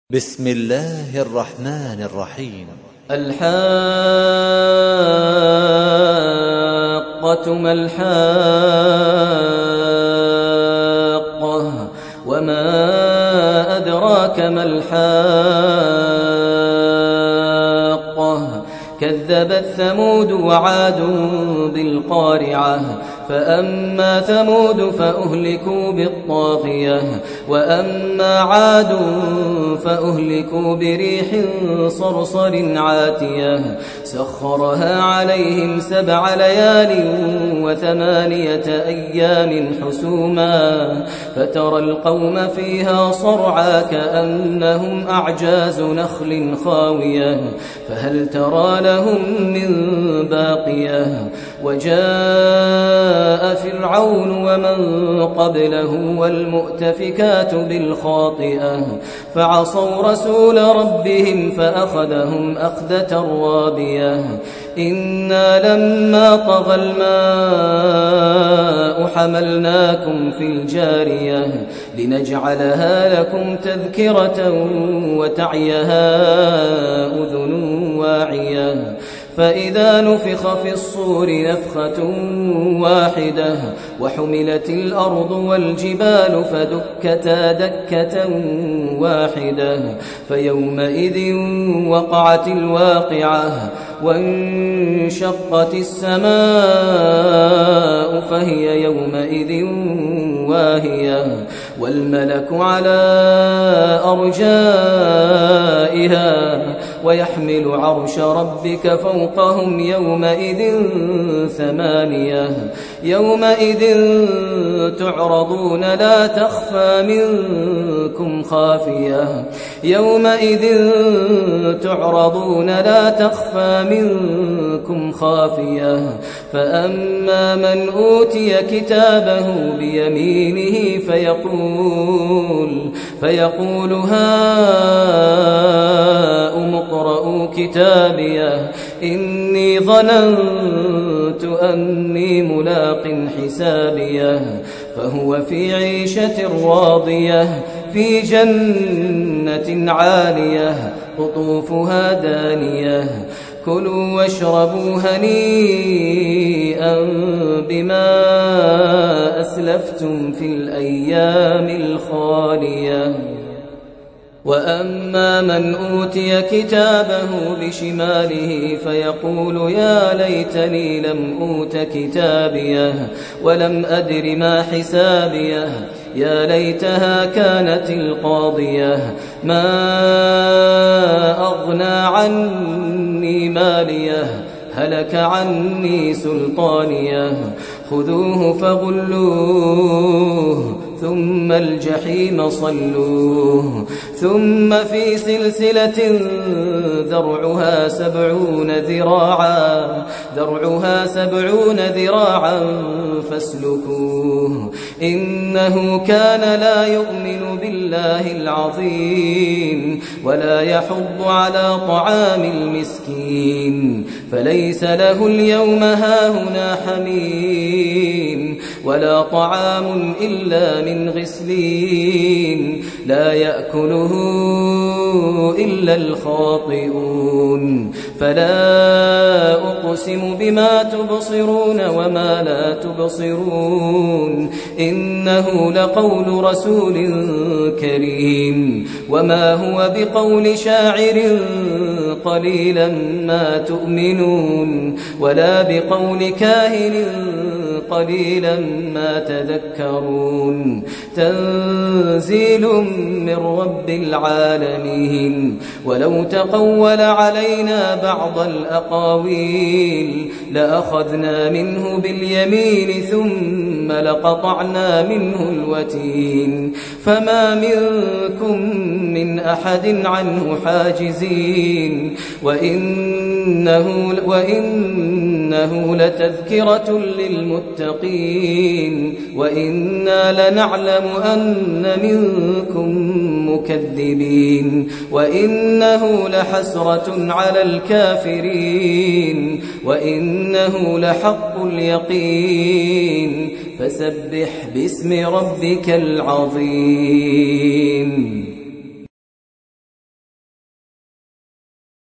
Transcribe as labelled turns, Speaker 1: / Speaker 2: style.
Speaker 1: بسم الله الرحمن الرحيم.
Speaker 2: الحاقة ما الحاقة وما أدراك ما الحاقة كذبت ثمود وعاد بالقارعة فأما ثمود فأهلكوا بالطاغية وأما عاد فأهلكوا بريح صرصر عاتية سخرها عليهم 7 ليال و8 أيام حسوما فترى القوم فيها صرعى كأنهم أعجاز نخل خاوية فهل ترى لهم من باقية وجاء فرعون ومن قبله والمؤتفكات بالخاطئة فعصوا رسول ربهم فأخذهم أخذة رابية إنا لما طغى الماء حملناكم في الجارية لنجعلها لكم تذكرة وتعيها أذن واعية فإذا نفخ في الصور نفخة واحدة وحملت الأرض والجبال فدكتا دكة واحدة فيومئذ وقعت الواقعة وانشقت السماء فهي يومئذ واهية والملك على أرجائها ويحمل عرش ربك فوقهم يومئذ 8 يومئذ تعرضون لا تخفى منكم خافية يومئذ تعرضون لا تخفى منكم خافية فأما من أوتي كتابه بيمينه فيقول هاؤم اقرءوا كتابيه إني ظننت أني ملاق حسابيه فهو في عيشة راضية في جنة عالية قطوفها دانية كلوا واشربوا هنيئا بما أسلفتم في الأيام الخالية وأما من أوتي كتابه بشماله فيقول يا ليتني لم أوت كتابيه ولم أدر ما حسابيه يا ليتها كانت القاضية ما أغنى عني ماليه هلك عني سلطانيه خذوه فغلوه ثم الجحيم صلوه ثم في سلسلة ذرعها 70 ذراعا فاسلكوه إنه كان لا يؤمن بالله العظيم ولا يحض على طعام المسكين فليس له اليوم هاهنا حميم ولا طعام إلا من غسلين لا يأكله إلا الخاطئون فلا أقسم بما تبصرون وما لا تبصرون إنه لقول رسول كريم وما هو بقول شاعر قليلا ما تؤمنون ولا بقول كاهن قليلا ما تذكرون تنزيل من رب العالمين ولو تقول علينا بعض الأقاويل لأخذنا منه باليمين ثم لقطعنا منه الوتين فما منكم من أحد عنه حاجزين وإنه لتذكرة للمتقين وإنا لنعلم أن منكم مكذبين وإنه لحسرة على الكافرين وإنه لحق اليقين فسبح باسم ربك العظيم.